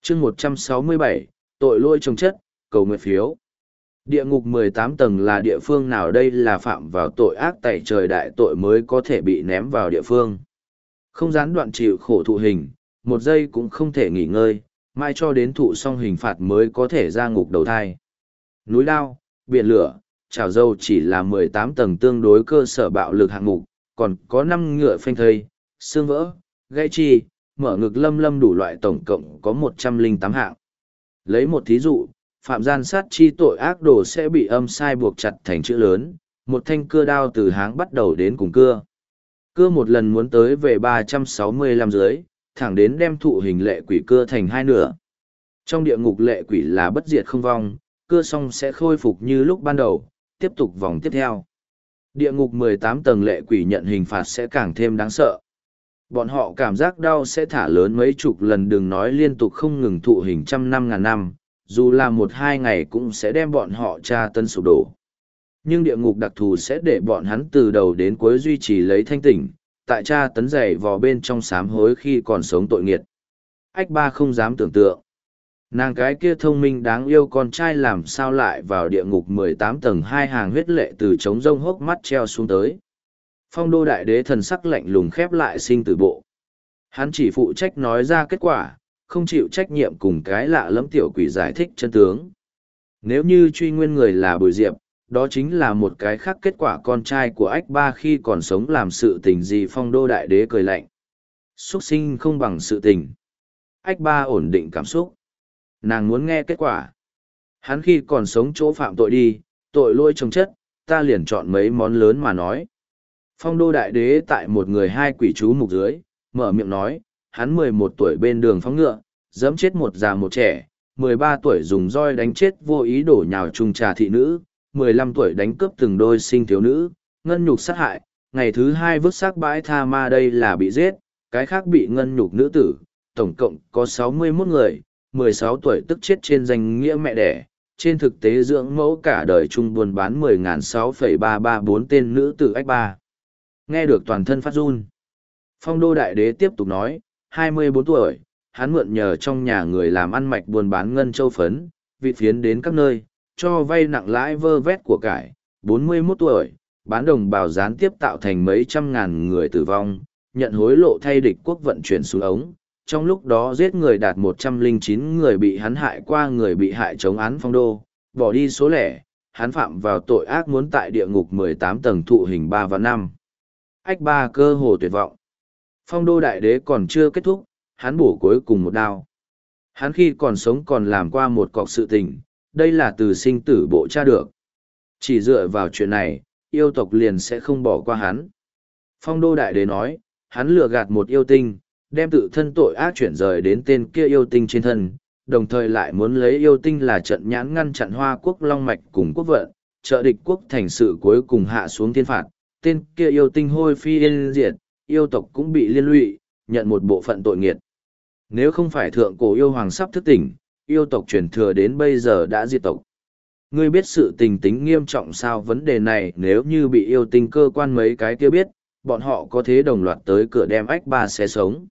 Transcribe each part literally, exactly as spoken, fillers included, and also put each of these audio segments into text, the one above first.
chương một trăm sáu mươi bảy, tội lỗi trồng chất, cầu nguyện phiếu. Địa ngục mười tám tầng là địa phương nào? Đây là phạm vào tội ác tày trời đại tội mới có thể bị ném vào địa phương. Không gián đoạn chịu khổ thụ hình, một giây cũng không thể nghỉ ngơi, mai cho đến thụ xong hình phạt mới có thể ra ngục đầu thai. Núi lao, biển lửa, chảo dầu chỉ là mười tám tầng tương đối cơ sở bạo lực hạng mục, còn có năm ngựa phanh thây, xương vỡ, gãy chi, mở ngực lâm lâm đủ loại, tổng cộng có một trăm lẻ tám hạng. Lấy một thí dụ, phạm gian sát chi tội ác đồ sẽ bị âm sai buộc chặt thành chữ lớn, một thanh cưa đao từ háng bắt đầu đến cùng cưa. Cưa một lần muốn tới về ba trăm sáu mươi lăm dưới, thẳng đến đem thụ hình lệ quỷ cưa thành hai nửa. Trong địa ngục lệ quỷ là bất diệt không vong, cưa xong sẽ khôi phục như lúc ban đầu, tiếp tục vòng tiếp theo. Địa ngục mười tám tầng lệ quỷ nhận hình phạt sẽ càng thêm đáng sợ. Bọn họ cảm giác đau sẽ thả lớn mấy chục lần, đừng nói liên tục không ngừng thụ hình trăm năm ngàn năm, dù là một hai ngày cũng sẽ đem bọn họ tra tấn sụp đổ. Nhưng địa ngục đặc thù sẽ để bọn hắn từ đầu đến cuối duy trì lấy thanh tỉnh, tại tra tấn dày vò bên trong sám hối khi còn sống tội nghiệt. Ách Ba không dám tưởng tượng. Nàng cái kia thông minh đáng yêu con trai làm sao lại vào địa ngục mười tám tầng, hai hàng huyết lệ từ trống rông hốc mắt treo xuống tới. Phong đô đại đế thần sắc lạnh lùng khép lại sinh tử bộ. Hắn chỉ phụ trách nói ra kết quả, không chịu trách nhiệm cùng cái lạ lẫm tiểu quỷ giải thích chân tướng. Nếu như truy nguyên người là Bùi Diệp, đó chính là một cái khác kết quả. Con trai của Ách Ba khi còn sống làm sự tình gì? Phong đô đại đế cười lạnh. Xuất sinh không bằng sự tình. Ách Ba ổn định cảm xúc. Nàng muốn nghe kết quả. Hắn khi còn sống chỗ phạm tội đi, tội lỗi trồng chất, ta liền chọn mấy món lớn mà nói. Phong đô đại đế tại một người hai quỷ chú mục dưới, mở miệng nói, hắn mười một tuổi bên đường phóng ngựa, dẫm chết một già một trẻ, mười ba tuổi dùng roi đánh chết vô ý đổ nhào chung trà thị nữ, mười lăm tuổi đánh cướp từng đôi sinh thiếu nữ, ngân nhục sát hại, ngày thứ hai vứt xác bãi tha ma, đây là bị giết, cái khác bị ngân nhục nữ tử, tổng cộng có sáu mươi mốt người, mười sáu tuổi tức chết trên danh nghĩa mẹ đẻ, trên thực tế dưỡng mẫu cả đời chung buôn bán mười nghìn sáu phẩy ba ba bốn tên nữ tử. Ách Ba nghe được toàn thân phát run. Phong đô đại đế tiếp tục nói, hai mươi bốn tuổi, hắn mượn nhờ trong nhà người làm ăn mạch buôn bán ngân châu phấn, vịt phiến đến các nơi, cho vay nặng lãi vơ vét của cải. bốn mươi mốt tuổi, bán đồng bào gián tiếp tạo thành mấy trăm ngàn người tử vong, nhận hối lộ thay địch quốc vận chuyển xuống ống. Trong lúc đó giết người đạt một trăm lẻ chín người, bị hắn hại qua người bị hại chống án phong đô, bỏ đi số lẻ, hắn phạm vào tội ác muốn tại địa ngục mười tám tầng thụ hình ba và năm. Ách Ba cơ hồ tuyệt vọng. Phong đô đại đế còn chưa kết thúc, hắn bổ cuối cùng một đao. Hắn khi còn sống còn làm qua một cọc sự tình, đây là từ sinh tử bộ tra được. Chỉ dựa vào chuyện này, yêu tộc liền sẽ không bỏ qua hắn. Phong đô đại đế nói, hắn lừa gạt một yêu tinh, đem tự thân tội ác chuyển rời đến tên kia yêu tinh trên thân, đồng thời lại muốn lấy yêu tinh là trận nhãn ngăn chặn Hoa quốc long mạch cùng quốc vận, trợ địch quốc thành sự cuối cùng hạ xuống thiên phạt. Tên kia yêu tinh hôi phi yên diệt, yêu tộc cũng bị liên lụy, nhận một bộ phận tội nghiệt. Nếu không phải thượng cổ yêu hoàng sắp thức tỉnh, yêu tộc truyền thừa đến bây giờ đã diệt tộc. Ngươi biết sự tình tính nghiêm trọng sao? Vấn đề này nếu như bị yêu tinh cơ quan mấy cái kia biết, bọn họ có thế đồng loạt tới cửa đem Ách Ba xé sống.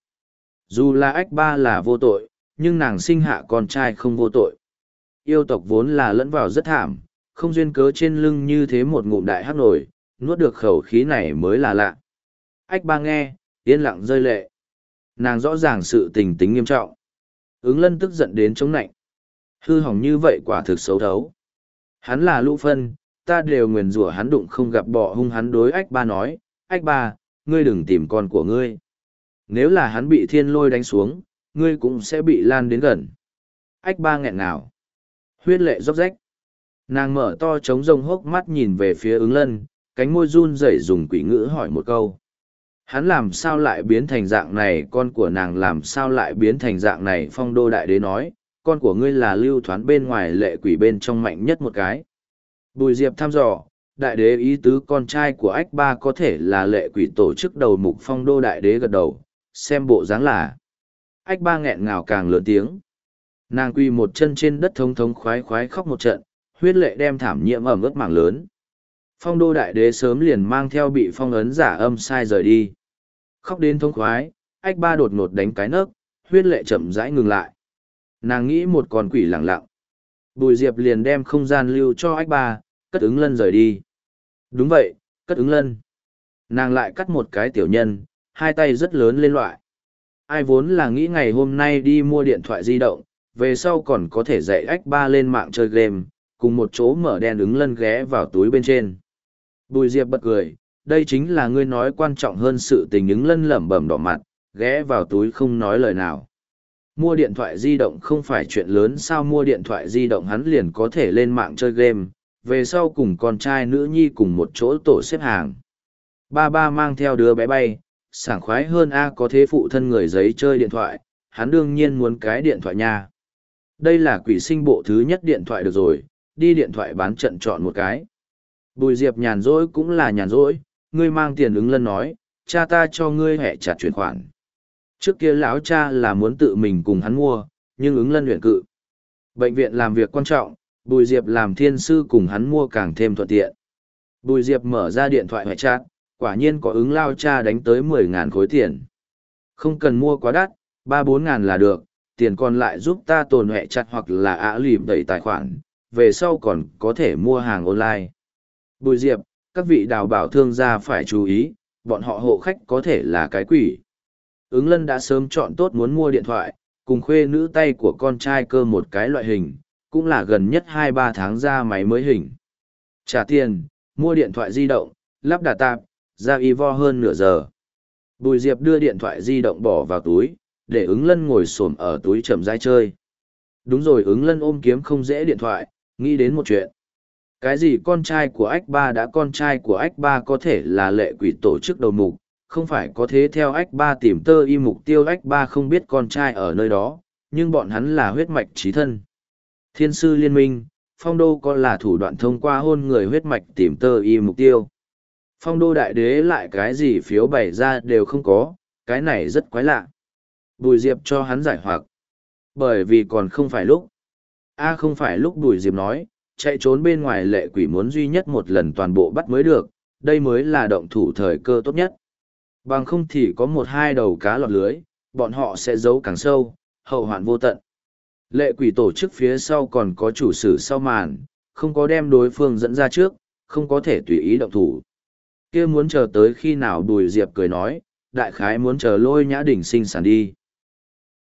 Dù là Ách Ba là vô tội, nhưng nàng sinh hạ con trai không vô tội. Yêu tộc vốn là lẫn vào rất thảm, không duyên cớ trên lưng như thế một ngụm đại hắc nổi, nuốt được khẩu khí này mới là lạ. Ách Ba nghe, yên lặng rơi lệ. Nàng rõ ràng sự tình tính nghiêm trọng. Ứng Lân tức giận đến chống nạnh. Hư hỏng như vậy quả thực xấu thấu. Hắn là Lũ Phân, ta đều nguyền rủa hắn đụng không gặp bọ hung. Hắn đối Ách Ba nói, Ách Ba, ngươi đừng tìm con của ngươi. Nếu là hắn bị thiên lôi đánh xuống, ngươi cũng sẽ bị lan đến gần. Ách Ba nghẹn ngào. Huyết lệ róc rách. Nàng mở to trống rông hốc mắt nhìn về phía Ứng Lân, cánh môi run rẩy dùng quỷ ngữ hỏi một câu. Hắn làm sao lại biến thành dạng này? Con của nàng làm sao lại biến thành dạng này? Phong đô đại đế nói, con của ngươi là lưu thoán bên ngoài lệ quỷ bên trong mạnh nhất một cái. Bùi Diệp thăm dò, đại đế ý tứ con trai của Ách Ba có thể là lệ quỷ tổ chức đầu mục. Phong đô đại đế gật đầu, xem bộ dáng là. Ách Ba nghẹn ngào càng lớn tiếng. Nàng quỳ một chân trên đất thống thống khoái khoái khóc một trận, huyết lệ đem thảm nhiễm ẩm ướt mảng lớn. Phong đô đại đế sớm liền mang theo bị phong ấn giả âm sai rời đi. Khóc đến thống khoái, Ách Ba đột ngột đánh cái nấc, huyết lệ chậm rãi ngừng lại. Nàng nghĩ một con quỷ lặng lặng. Bùi Diệp liền đem không gian lưu cho ách ba, cất ứng lân rời đi. Đúng vậy, cất ứng lân. Nàng lại cắt một cái tiểu nhân, hai tay rất lớn lên loại. Ai vốn là nghĩ ngày hôm nay đi mua điện thoại di động, về sau còn có thể dạy ách ba lên mạng chơi game, cùng một chỗ mở đèn ứng lân ghé vào túi bên trên. Bùi Diệp bật cười, đây chính là ngươi nói quan trọng hơn sự tình. Ứng lân lẩm bẩm đỏ mặt, ghé vào túi không nói lời nào. Mua điện thoại di động không phải chuyện lớn sao? Mua điện thoại di động hắn liền có thể lên mạng chơi game, về sau cùng con trai nữ nhi cùng một chỗ tổ xếp hàng. Ba ba mang theo đứa bé bay, sảng khoái hơn a. Có thế phụ thân người giấy chơi điện thoại, hắn đương nhiên muốn cái điện thoại nha. Đây là quỷ sinh bộ thứ nhất điện thoại được rồi, đi điện thoại bán trận chọn một cái. Bùi Diệp nhàn rỗi cũng là nhàn rỗi, ngươi mang tiền. Ứng lân nói, cha ta cho ngươi hẹ chặt chuyển khoản. Trước kia lão cha là muốn tự mình cùng hắn mua, nhưng ứng lân luyện cự. Bệnh viện làm việc quan trọng, Bùi Diệp làm thiên sư cùng hắn mua càng thêm thuận tiện. Bùi Diệp mở ra điện thoại hẹ chặt, quả nhiên có ứng lao cha đánh tới mười ngàn khối tiền. Không cần mua quá đắt, ba bốn ngàn là được, tiền còn lại giúp ta tồn hẹ chặt hoặc là ả lìm đẩy tài khoản, về sau còn có thể mua hàng online. Bùi Diệp, các vị đào bảo thương gia phải chú ý, bọn họ hộ khách có thể là cái quỷ. Ứng lân đã sớm chọn tốt muốn mua điện thoại, cùng khuê nữ tay của con trai cơ một cái loại hình, cũng là gần nhất hai ba tháng ra máy mới hình. Trả tiền, mua điện thoại di động, lắp đặt tạp, ra y vo hơn nửa giờ. Bùi Diệp đưa điện thoại di động bỏ vào túi, để ứng lân ngồi xổm ở túi chậm rãi chơi. Đúng rồi, ứng lân ôm kiếm không dễ điện thoại, nghĩ đến một chuyện. Cái gì con trai của ách ba đã con trai của ách ba có thể là lệ quỷ tổ chức đầu mục, không phải có thế theo ách ba tìm tơ y mục tiêu. Ách ba không biết con trai ở nơi đó, nhưng bọn hắn là huyết mạch trí thân. Thiên sư liên minh, phong đô có là thủ đoạn thông qua hôn người huyết mạch tìm tơ y mục tiêu. Phong đô đại đế lại cái gì phiếu bày ra đều không có, cái này rất quái lạ. Bùi Diệp cho hắn giải hoặc. Bởi vì còn không phải lúc. A không phải lúc. Bùi Diệp nói, chạy trốn bên ngoài lệ quỷ muốn duy nhất một lần toàn bộ bắt mới được, đây mới là động thủ thời cơ tốt nhất. Bằng không thì có một hai đầu cá lọt lưới, bọn họ sẽ giấu càng sâu, hậu hoạn vô tận. Lệ quỷ tổ chức phía sau còn có chủ sử sau màn, không có đem đối phương dẫn ra trước, không có thể tùy ý động thủ. Kia muốn chờ tới khi nào? Bùi Diệp cười nói, đại khái muốn chờ Lôi Nhã Đỉnh sinh sản đi.